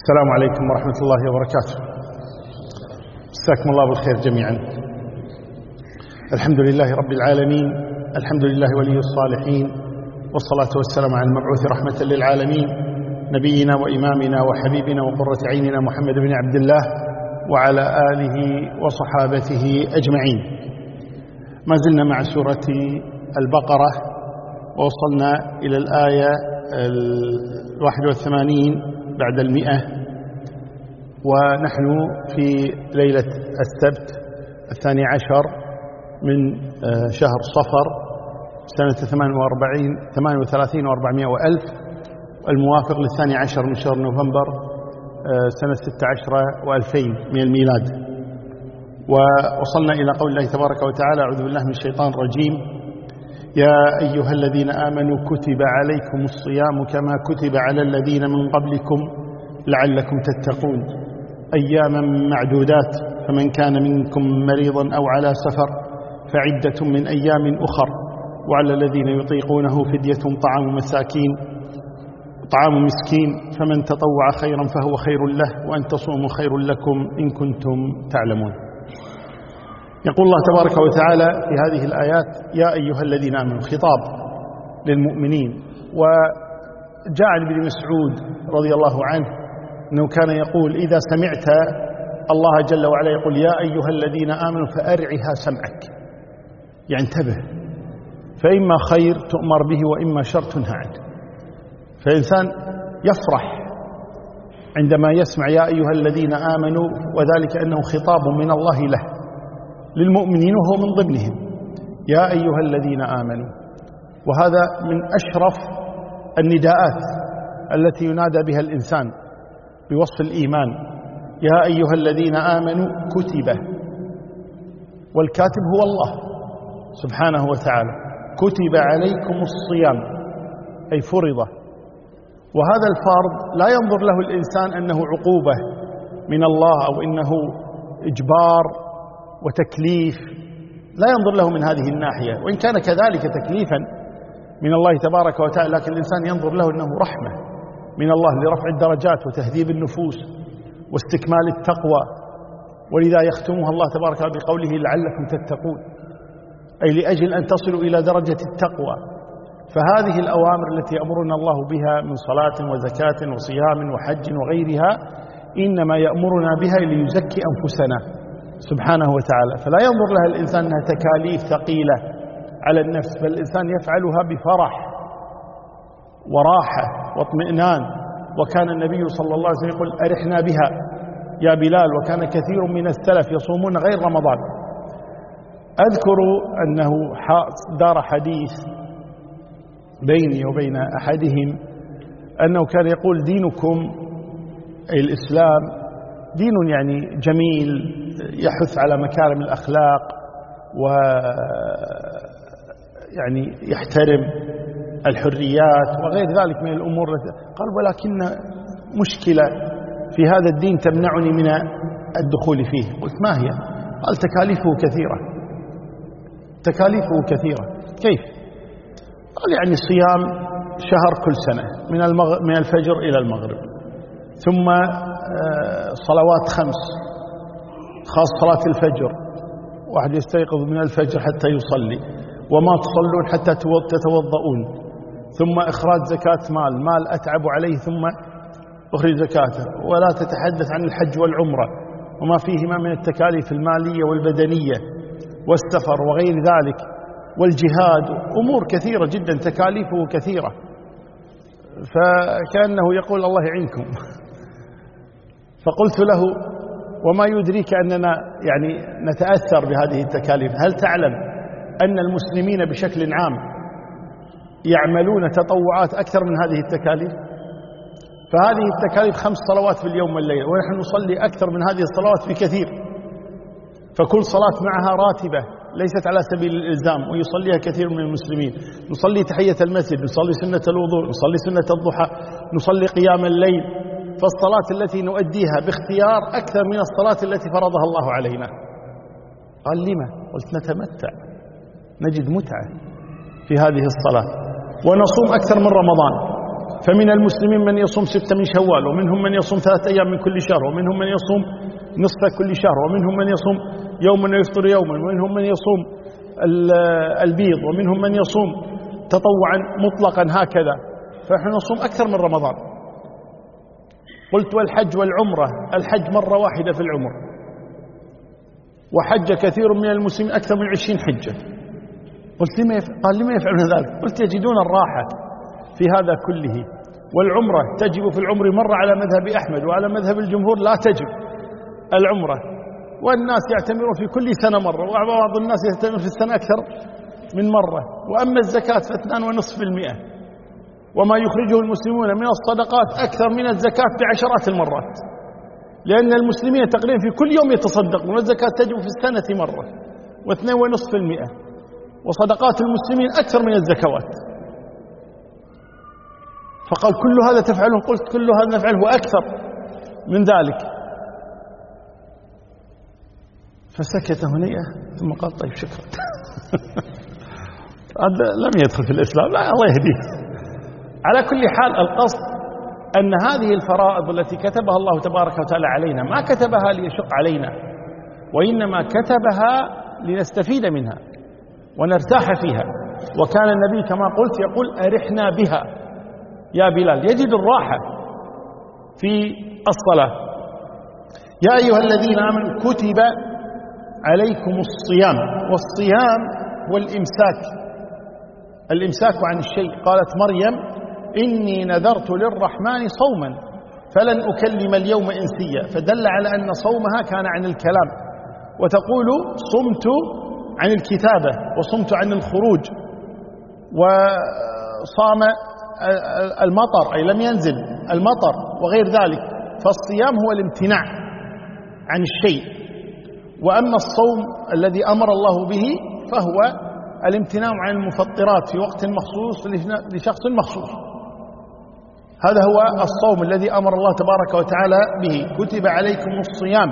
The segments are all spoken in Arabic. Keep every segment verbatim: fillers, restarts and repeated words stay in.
السلام عليكم ورحمة الله وبركاته. مساكم الله بالخير جميعا. الحمد لله رب العالمين، الحمد لله ولي الصالحين، والصلاة والسلام على المبعوث رحمة للعالمين نبينا وإمامنا وحبيبنا وقرة عيننا محمد بن عبد الله وعلى آله وصحابته أجمعين. ما زلنا مع سورة البقرة ووصلنا إلى الآية الواحد والثمانين بعد المئة، ونحن في ليلة السبت الثاني عشر من شهر صفر سنة ثمان وثلاثين وأربعمائة وألف، الموافق للثاني عشر من شهر نوفمبر سنة ستة عشر وألفين من الميلاد. ووصلنا إلى قول الله تبارك وتعالى: أعوذ بالله من الشيطان الرجيم. يا أيها الذين آمنوا كتب عليكم الصيام كما كتب على الذين من قبلكم لعلكم تتقون أياما معدودات، فمن كان منكم مريضا أو على سفر فعدة من أيام أخر، وعلى الذين يطيقونه فدية طعام مساكين طعام مسكين، فمن تطوع خيرا فهو خير له، وأن تصوموا خير لكم إن كنتم تعلمون. يقول الله تبارك وتعالى في هذه الآيات: يا أيها الذين آمنوا، خطاب للمؤمنين. وجاء عن ابن مسعود رضي الله عنه أنه كان يقول: إذا سمعت الله جل وعلا يقول يا أيها الذين آمنوا فأرعها سمعك، يعني انتبه، فإما خير تؤمر به وإما شر تنهى عنه. فالإنسان يفرح عندما يسمع يا أيها الذين آمنوا، وذلك أنه خطاب من الله له للمؤمنين وهو من ضمنهم، يا أيها الذين آمنوا. وهذا من أشرف النداءات التي ينادى بها الإنسان بوصف الإيمان: يا أيها الذين آمنوا كتب، والكاتب هو الله سبحانه وتعالى. كتب عليكم الصيام أي فرض، وهذا الفرض لا ينظر له الإنسان أنه عقوبة من الله أو إنه إجبار وتكليف، لا ينظر له من هذه الناحية، وإن كان كذلك تكليفا من الله تبارك وتعالى، لكن الإنسان ينظر له أنه رحمة من الله لرفع الدرجات وتهذيب النفوس واستكمال التقوى. ولذا يختمها الله تبارك وتعالى بقوله لعلكم تتقون، أي لأجل أن تصلوا إلى درجة التقوى. فهذه الأوامر التي أمرنا الله بها من صلاة وزكاة وصيام وحج وغيرها إنما يأمرنا بها ليزكي أنفسنا سبحانه وتعالى، فلا ينظر لها الإنسان أنها تكاليف ثقيلة على النفس، بل الإنسان يفعلها بفرح وراحة واطمئنان. وكان النبي صلى الله عليه وسلم يقول: أرحنا بها يا بلال. وكان كثير من السلف يصومون غير رمضان. أذكر أنه دار حديث بيني وبين أحدهم أنه كان يقول: دينكم أي الإسلام دين يعني جميل، يحث على مكارم الأخلاق و يعني يحترم الحريات وغير ذلك من الأمور. قال: ولكن مشكلة في هذا الدين تمنعني من الدخول فيه. قلت: ما هي؟ قال: تكاليفه كثيرة. تكاليفه كثيرة كيف؟ قال: يعني صيام شهر كل سنة من المغ... من الفجر إلى المغرب، ثم صلوات خمس، خاص صلاة الفجر، واحد يستيقظ من الفجر حتى يصلي، وما تصلون حتى تتوضؤون، ثم إخراج زكاة مال، مال أتعب عليه ثم أخرج زكاته، ولا تتحدث عن الحج والعمرة وما فيهما من التكاليف المالية والبدنية والسفر وغير ذلك، والجهاد، أمور كثيرة جدا تكاليفه كثيرة. فكأنه يقول: الله يعينكم. فقلت له: وما يدريك أننا يعني نتأثر بهذه التكاليف؟ هل تعلم أن المسلمين بشكل عام يعملون تطوعات أكثر من هذه التكاليف؟ فهذه التكاليف خمس صلوات في اليوم والليلة، ونحن نصلي أكثر من هذه الصلوات بكثير. فكل صلاة معها راتبة ليست على سبيل الإلزام، ويصليها كثير من المسلمين. نصلي تحية المسجد، نصلي سنة الوضوء، نصلي سنة الضحى، نصلي قيام الليل. فالصلاة التي نؤديها باختيار أكثر من الصلاة التي فرضها الله علينا. قال: لما؟ قلت: نتمتع، نجد متعة في هذه الصلاة، ونصوم أكثر من رمضان. فمن المسلمين من يصوم ستة من شوال، ومنهم من يصوم ثلاثة أيام من كل شهر، ومنهم من يصوم نصف كل شهر، ومنهم من يصوم يوما ويفطر يوما، ومنهم من يصوم البيض، ومنهم من يصوم تطوعا مطلقا هكذا. فنحن نصوم أكثر من رمضان. قلت والحج والعمرة، الحج مرة واحدة في العمر، وحج كثير من المسلمين أكثر من عشرين حجة. قلت لما يفعل؟ قال لما يفعلون ذلك؟ قلت يجدون الراحة في هذا كله. والعمرة تجب في العمر مرة على مذهب أحمد، وعلى مذهب الجمهور لا تجب العمرة، والناس يعتمرون في كل سنة مرة، وبعض الناس يعتمر في السنة أكثر من مرة. وأما الزكاة فاثنان ونصف المئة، وما يخرجه المسلمون من الصدقات أكثر من الزكاة بعشرات المرات، لأن المسلمين تقريبا في كل يوم يتصدقون، والزكاة تجب في السنة مرة، واثنين ونصف المئة، وصدقات المسلمين أكثر من الزكوات. فقال كل هذا تفعله؟ قلت كل هذا نفعله وأكثر من ذلك. فسكت هنيئة ثم قال طيب شكرا. هذا لم يدخل في الإسلام، لا الله يهديه. على كل حال القصد أن هذه الفرائض التي كتبها الله تبارك وتعالى علينا ما كتبها ليشق علينا، وإنما كتبها لنستفيد منها ونرتاح فيها. وكان النبي كما قلت يقول أرحنا بها يا بلال، يجد الراحة في الصلاة. يا أيها الذين آمنوا كتب عليكم الصيام، والصيام هو الإمساك، الإمساك عن الشيء. قالت مريم إني نذرت للرحمن صوما فلن أكلم اليوم إنسيا، فدل على أن صومها كان عن الكلام. وتقول صمت عن الكتابة، وصمت عن الخروج، وصام المطر أي لم ينزل المطر وغير ذلك. فالصيام هو الامتناع عن الشيء، وأما الصوم الذي أمر الله به فهو الامتناع عن المفطرات في وقت مخصوص لشخص مخصوص. هذا هو الصوم الذي أمر الله تبارك وتعالى به. كتب عليكم الصيام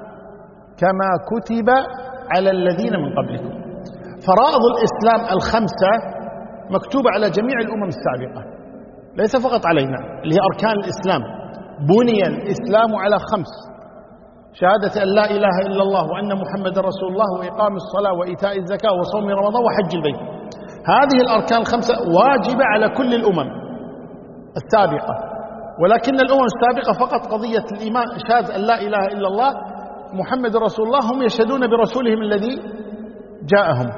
كما كتب على الذين من قبلكم. فرائض الإسلام الخمسة مكتوبة على جميع الأمم السابقة، ليس فقط علينا، اللي هي أركان الإسلام. بني الإسلام على خمس: شهادة أن لا إله إلا الله وأن محمد رسول الله، وإقام الصلاة وإيتاء الزكاة وصوم رمضان وحج البيت. هذه الأركان الخمسة واجبة على كل الأمم السابقة، ولكن الأمم السابقة فقط قضية الإيمان، شهادة أن لا إله إلا الله محمد رسول الله، هم يشهدون برسولهم الذي جاءهم.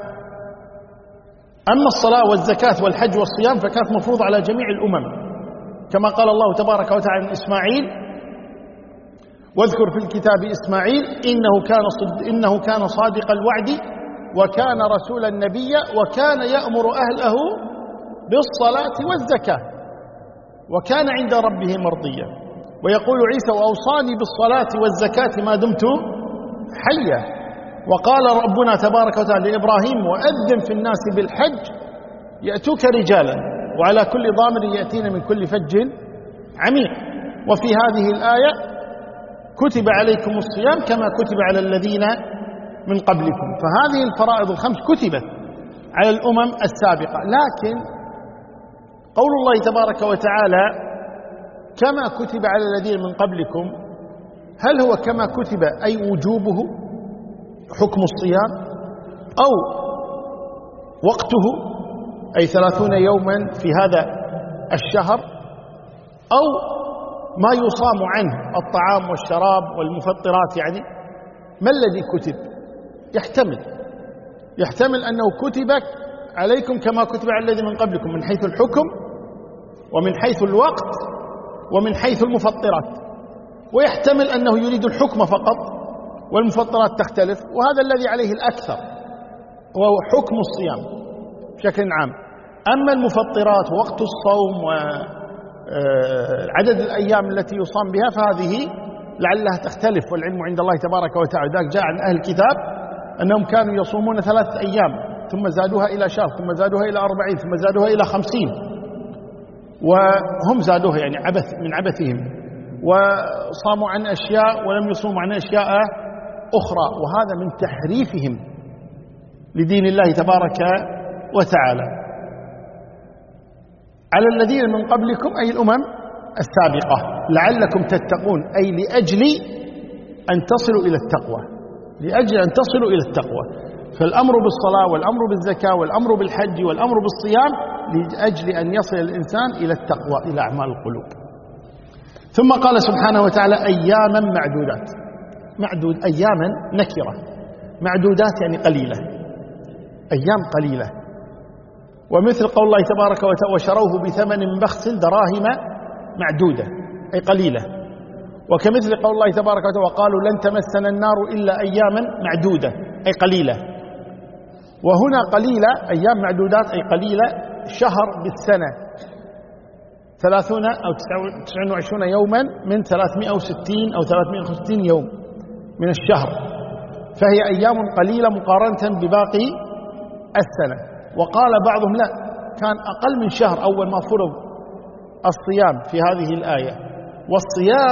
أما الصلاة والزكاة والحج والصيام فكانت مفروضة على جميع الأمم، كما قال الله تبارك وتعالى عن إسماعيل: واذكر في الكتاب إسماعيل إنه كان صد إنه كان صادق الوعد وكان رسولا نبيا وكان يأمر أهله بالصلاة والزكاة وكان عند ربه مرضيا. ويقول عيسى: وأوصاني بالصلاة والزكاة ما دمت حيا. وقال ربنا تبارك وتعالى لإبراهيم: وأذن في الناس بالحج يأتوك رجالا وعلى كل ضامر يأتين من كل فج عميق. وفي هذه الآية: كتب عليكم الصيام كما كتب على الذين من قبلكم. فهذه الفرائض الخمس كتبت على الأمم السابقة، لكن قول الله تبارك وتعالى كما كتب على الذين من قبلكم، هل هو كما كتب أي وجوبه حكم الصيام، أو وقته أي ثلاثون يوما في هذا الشهر، أو ما يصام عنه الطعام والشراب والمفطرات؟ يعني ما الذي كتب؟ يحتمل يحتمل أنه كتب عليكم كما كتب على الذين من قبلكم من حيث الحكم ومن حيث الوقت ومن حيث المفطرات، ويحتمل أنه يريد الحكم فقط والمفطرات تختلف، وهذا الذي عليه الأكثر وهو حكم الصيام بشكل عام. أما المفطرات ووقت الصوم وعدد الأيام التي يصام بها فهذه لعلها تختلف، والعلم عند الله تبارك وتعالى. ذلك جاء عن أهل الكتاب أنهم كانوا يصومون ثلاثة أيام ثم زادوها إلى شهر ثم زادوها إلى أربعين ثم زادوها إلى خمسين، وهم زادوها يعني عبث من عبثهم، وصاموا عن أشياء ولم يصوموا عن أشياء أخرى، وهذا من تحريفهم لدين الله تبارك وتعالى. على الذين من قبلكم أي الأمم السابقة لعلكم تتقون، أي لأجل أن تصلوا إلى التقوى، لأجل أن تصلوا إلى التقوى. فالأمر بالصلاة والأمر بالزكاة والأمر بالحج والأمر بالصيام لأجل أن يصل الإنسان إلى التقوى، إلى أعمال القلوب. ثم قال سبحانه وتعالى أياما معدودات. معدود أياما نكرة، معدودات يعني قليلة، أيام قليلة. ومثل قول الله تبارك وتعالى وشروه بثمن بخس دراهم معدودة أي قليلة. وكمثل قول الله تبارك وتعالى وقالوا لن تمسنا النار إلا أياما معدودة أي قليلة. وهنا قليلة أيام معدودات أي قليلة، شهر بالسنة ثلاثون أو تسعة وعشرون يوما من ثلاثمائة وستين أو ثلاثمائة وستين يوم من الشهر، فهي أيام قليلة مقارنة بباقي السنة. وقال بعضهم لا، كان أقل من شهر أول ما فرض الصيام في هذه الآية. والصيام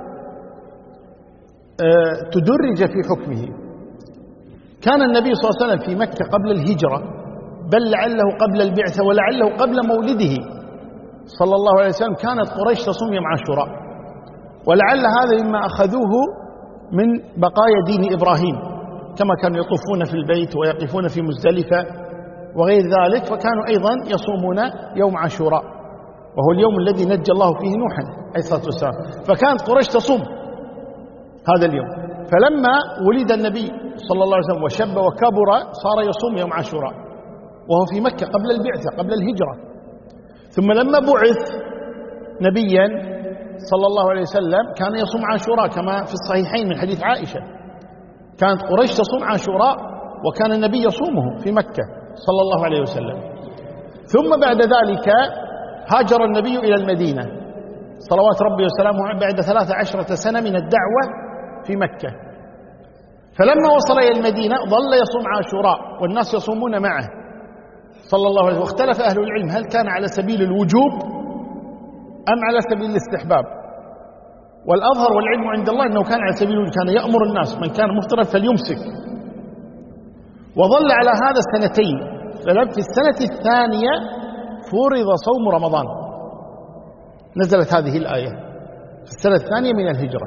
تدرج في حكمه. كان النبي صلى الله عليه وسلم في مكة قبل الهجرة، بل لعله قبل البعثة ولعله قبل مولده صلى الله عليه وسلم، كانت قريش تصوم يوم عاشوراء، ولعل هذا مما أخذوه من بقايا دين إبراهيم، كما كانوا يطوفون في البيت ويقفون في مزدلفة وغير ذلك، فكانوا أيضا يصومون يوم عاشوراء، وهو اليوم الذي نجى الله فيه نوحا عليه الصلاة والسلام. فكانت قريش تصوم هذا اليوم. فلما ولد النبي صلى الله عليه وسلم وشب وكبر صار يصوم يوم عاشوراء وهو في مكة قبل البعثة قبل الهجرة. ثم لما بعث نبيا صلى الله عليه وسلم كان يصوم عاشوراء كما في الصحيحين من حديث عائشة، كانت قريش تصوم عاشوراء وكان النبي يصومه في مكة صلى الله عليه وسلم. ثم بعد ذلك هاجر النبي إلى المدينة صلوات ربي وسلامه عليه بعد ثلاث عشرة سنة من الدعوة في مكة. فلما وصل إلى المدينة ظل يصوم عاشوراء والناس يصومون معه صلى الله عليه وسلم. واختلف أهل العلم هل كان على سبيل الوجوب أم على سبيل الاستحباب. والأظهر والعلم عند الله أنه كان على سبيل الوجوب، كان يأمر الناس من كان مفطرا فليمسك. وظل على هذا سنتين. ففي السنة الثانية فرض صوم رمضان، نزلت هذه الآية في السنة الثانية من الهجرة.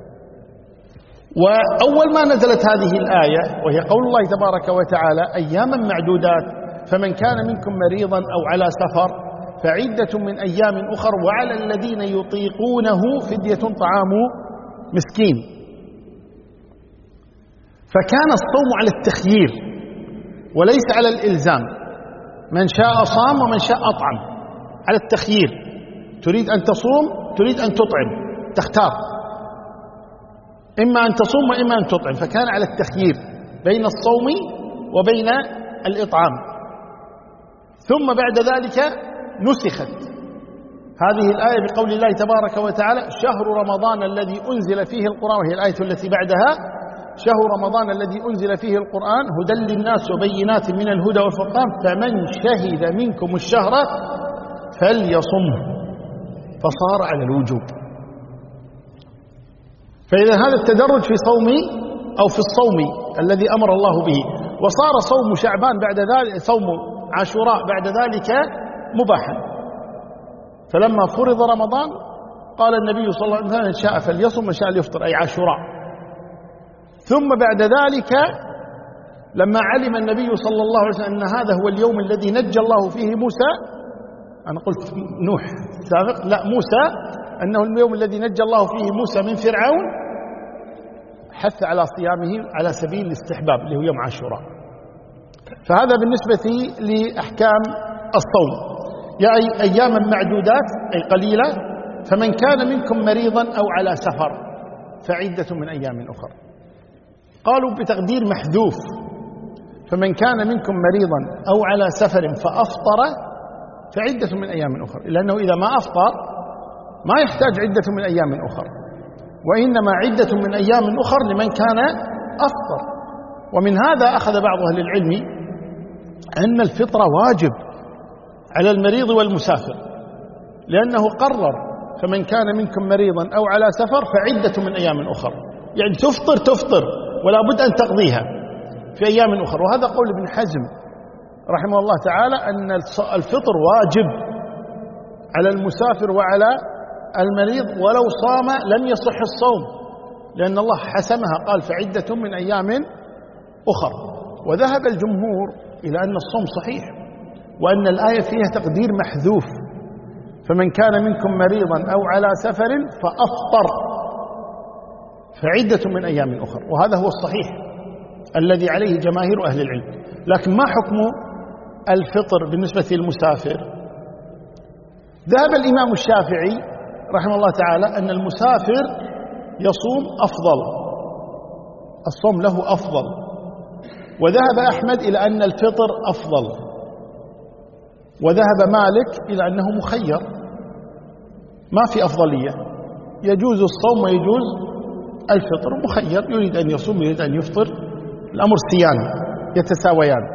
وأول ما نزلت هذه الآية وهي قول الله تبارك وتعالى أياما معدودات فمن كان منكم مريضا أو على سفر فعدة من أيام أخر وعلى الذين يطيقونه فدية طعام مسكين. فكان الصوم على التخيير وليس على الإلزام، من شاء صام ومن شاء أطعم، على التخيير، تريد أن تصوم تريد أن تطعم تختار، إما أن تصوم وإما أن تطعم. فكان على التخيير بين الصوم وبين الإطعام. ثم بعد ذلك نسخت هذه الآية بقول الله تبارك وتعالى شهر رمضان الذي أنزل فيه القرآن، وهي الآية التي بعدها شهر رمضان الذي أنزل فيه القرآن هدى للناس وبينات من الهدى والفرقان فمن شهد منكم الشهر فليصمه، فصار على الوجوب. فإذا هذا التدرج في صوم أو في الصوم الذي أمر الله به. وصار صوم شعبان بعد ذلك، صوم عاشوراء بعد ذلك مباحا. فلما فرض رمضان قال النبي صلى الله عليه وسلم إن شاء فليصم وإن شاء ليفطر، أي عاشوراء. ثم بعد ذلك لما علم النبي صلى الله عليه وسلم أن هذا هو اليوم الذي نجى الله فيه موسى، أنا قلت نوح سابق، لا موسى، أنه اليوم الذي نجى الله فيه موسى من فرعون، حث على صيامه على سبيل الاستحباب اللي هو يوم عاشوراء. فهذا بالنسبة لأحكام الصوم. يا أياما معدودات أي قليلة، فمن كان منكم مريضا أو على سفر فعدة من أيام أخر. قالوا بتقدير محذوف، فمن كان منكم مريضا أو على سفر فأفطر فعدة من أيام أخر، لأنه إذا ما أفطر ما يحتاج عدة من أيام أخر، وإنما عدة من أيام أخر لمن كان أفطر. ومن هذا أخذ بعض أهل العلم أن الفطر واجب على المريض والمسافر، لأنه قرر فمن كان منكم مريضا أو على سفر فعدة من أيام أخر، يعني تفطر تفطر ولا بد أن تقضيها في أيام أخر. وهذا قول ابن حزم رحمه الله تعالى أن الفطر واجب على المسافر وعلى المريض ولو صام لم يصح الصوم، لأن الله حسمها قال فعدة من أيام أخر. وذهب الجمهور إلى أن الصوم صحيح، وأن الآية فيها تقدير محذوف، فمن كان منكم مريضا أو على سفر فأفطر فعدة من أيام أخر، وهذا هو الصحيح الذي عليه جماهير أهل العلم. لكن ما حكم الفطر بالنسبة للمسافر؟ ذهب الإمام الشافعي رحمه الله تعالى أن المسافر يصوم أفضل، الصوم له أفضل. وذهب أحمد إلى أن الفطر أفضل، وذهب مالك إلى أنه مخير ما في أفضلية، يجوز الصوم ويجوز الفطر، مخير، يريد أن يصوم يريد أن يفطر، الأمر سيان يتساويان.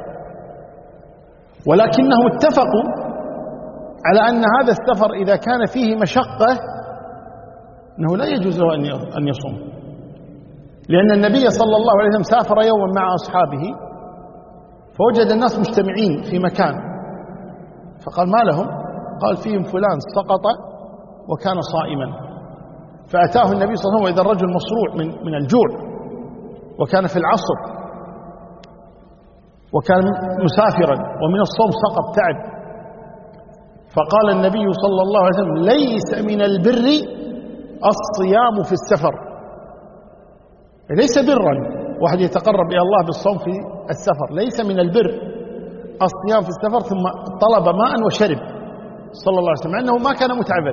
ولكنهم اتفقوا على أن هذا السفر إذا كان فيه مشقة أنه لا يجوز له أن يصوم، لأن النبي صلى الله عليه وسلم سافر يوما مع أصحابه فوجد الناس مجتمعين في مكان، فقال ما لهم؟ قال فيهم فلان سقط وكان صائما، فأتاه النبي صلى الله عليه وسلم وإذا الرجل مصروع من من الجوع، وكان في العصر، وكان مسافرا ومن الصوم سقط تعب، فقال النبي صلى الله عليه وسلم ليس من البر الصيام في السفر، ليس برا واحد يتقرب إلى الله بالصوم في السفر، ليس من البر الصيام في السفر. ثم طلب ماء وشرب صلى الله عليه وسلم، أنه ما كان متعبا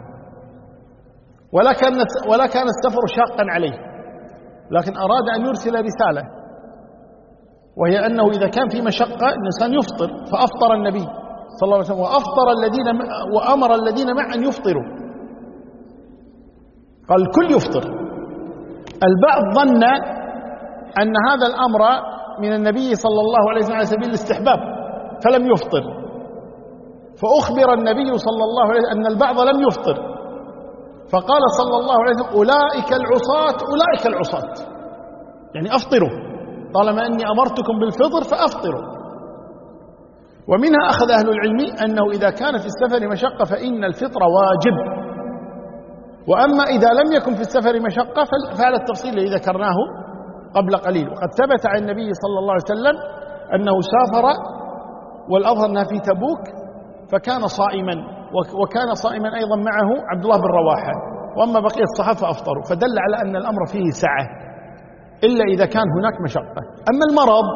ولا كان ولا كان السفر شاقا عليه، لكن أراد أن يرسل رسالة، وهي أنه إذا كان في مشقة الإنسان يفطر، فأفطر النبي صلى الله عليه وسلم وأفطر الذين وأمر الذين معه أن يفطروا، قال الكل يفطر. البعض ظن أن هذا الأمر من النبي صلى الله عليه وسلم على سبيل الاستحباب فلم يفطر، فأخبر النبي صلى الله عليه وسلم أن البعض لم يفطر، فقال صلى الله عليه وسلم أولئك العصاة أولئك العصاة، يعني أفطروا طالما أني أمرتكم بالفطر فأفطروا. ومنها أخذ أهل العلم أنه إذا كان في السفر مشقة فإن الفطر واجب، وأما إذا لم يكن في السفر مشقة فعلى التفصيل الذي ذكرناه قبل قليل. وقد ثبت عن النبي صلى الله عليه وسلم أنه سافر، والأظهر أنها في تبوك، فكان صائما، وكان صائما أيضا معه عبد الله بن رواحة، وأما بقية الصحابة فأفطروا، فدل على أن الأمر فيه سعة إلا إذا كان هناك مشقة. أما المرض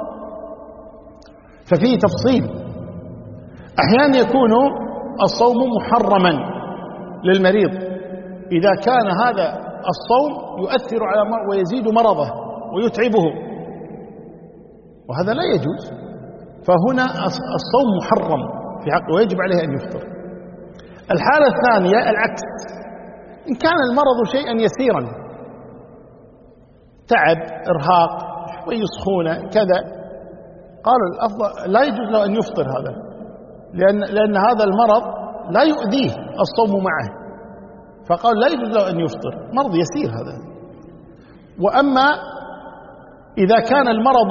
ففيه تفصيل، أحيانا يكون الصوم محرما للمريض إذا كان هذا الصوم يؤثر على ويزيد مرضه ويتعبه، وهذا لا يجوز، فهنا الصوم محرم في حقه ويجب عليه أن يفطر. الحالة الثانية العكس، إن كان المرض شيئا يسيرا، تعب، إرهاق، شوي سخونة كذا، قالوا الأفضل لا يجوز له أن يفطر هذا، لأن, لأن هذا المرض لا يؤذيه الصوم معه، فقال لا يجوز له أن يفطر، مرض يسير هذا. وأما إذا كان المرض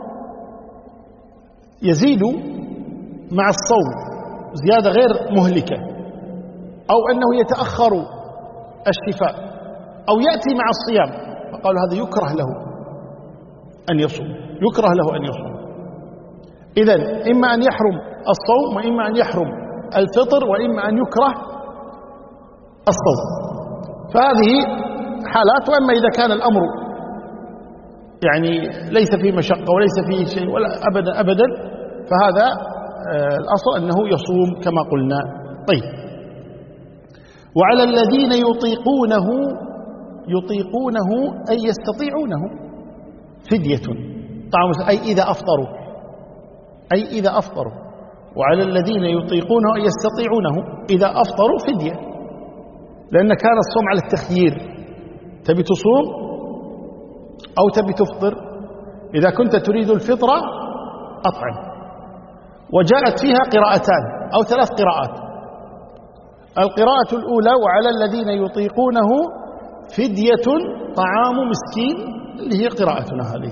يزيد مع الصوم زيادة غير مهلكة، أو أنه يتأخر الشفاء، أو يأتي مع الصيام، فقالوا هذا يكره له أن يصوم، يكره له أن يصوم. إذن إما أن يحرم الصوم، وإما أن يحرم الفطر، وإما أن يكره الصوم، فهذه حالات. وأما إذا كان الأمر يعني ليس فيه مشقة وليس فيه شيء ولا أبدا أبدا، فهذا الأصل أنه يصوم كما قلنا. طيب، وعلى الذين يطيقونه يطيقونه أي يستطيعونه فدية طعام، أي إذا أفطروا، أي إذا أفطروا. وعلى الذين يطيقونه أي يستطيعونه إذا أفطروا فدية، لأن كان الصوم على التخيير، تبي تصوم أو تبي تفطر، إذا كنت تريد الفطرة أطعم. وجاءت فيها قراءتان أو ثلاث قراءات. القراءة الأولى وعلى الذين يطيقونه فدية طعام مسكين، اللي هي قراءتنا هذه.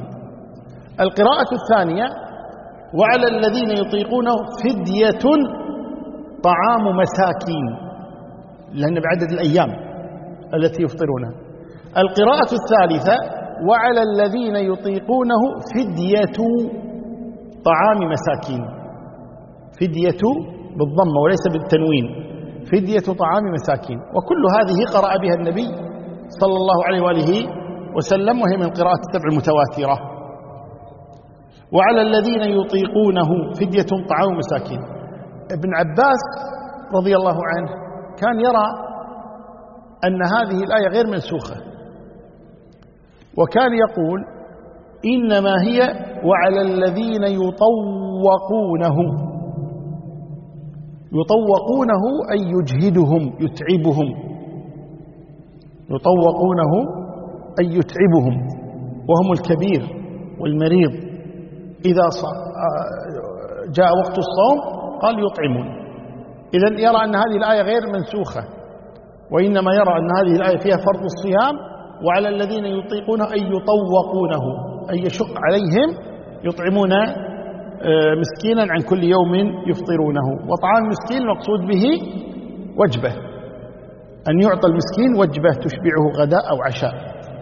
القراءة الثانية وعلى الذين يطيقونه فدية طعام مساكين، لأن بعدد الأيام التي يفطرونها. القراءة الثالثة وعلى الذين يطيقونه فدية طعام مساكين، فدية بالضمة وليس بالتنوين، فدية طعام مساكين. وكل هذه قرأ بها النبي صلى الله عليه وآله وسلم، وهي من قراءة السبع المتواترة. وعلى الذين يطيقونه فدية طعام مساكين. ابن عباس رضي الله عنه كان يرى أن هذه الآية غير منسوخة، وكان يقول إنما هي وعلى الذين يطوقونه، يطوقونه أي يجهدهم يتعبهم، يطوقونه أي يتعبهم، وهم الكبير والمريض إذا جاء وقت الصوم قال يطعمون. إذن يرى أن هذه الآية غير منسوخة، وإنما يرى أن هذه الآية فيها فرض الصيام، وعلى الذين يطيقونه أي يطوقونه أي يشق عليهم يطعمون مسكينا عن كل يوم يفطرونه. وطعام المسكين المقصود به وجبة، أن يعطى المسكين وجبة تشبعه غداء أو عشاء.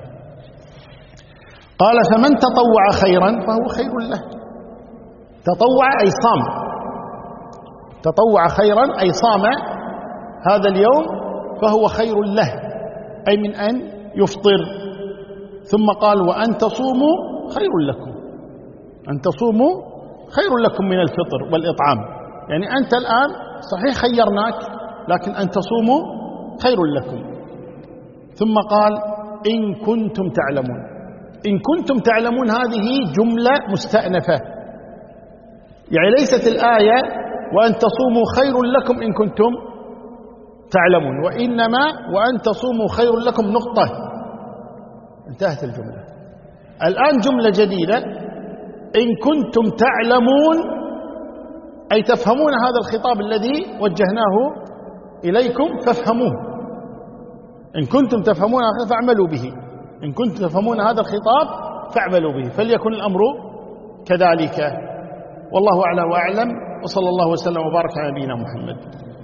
قال فمن تطوع خيرا فهو خير له. تطوع أي صام، تطوع خيرا أي صام هذا اليوم فهو خير له، أي من أن يفطر. ثم قال وأن تصوموا خير لكم، أن تصوموا خير لكم من الفطر والإطعام. يعني أنت الآن صحيح خيرناك، لكن أن تصوموا خير لكم. ثم قال إن كنتم تعلمون. إن كنتم تعلمون هذه جملة مستأنفة، يعني ليست الآية وأن تصوموا خير لكم إن كنتم تعلمون، وإنما وأن تصوموا خير لكم نقطة، انتهت الجملة. الآن جملة جديدة، إن كنتم تعلمون أي تفهمون هذا الخطاب الذي وجهناه إليكم فافهموه. إن كنتم تفهمون هذا فاعملوا به، إن كنتم تفهمون هذا الخطاب فاعملوا به، فليكن الأمر كذلك. والله أعلى وأعلم، وصلى الله وسلم وبارك على نبينا محمد.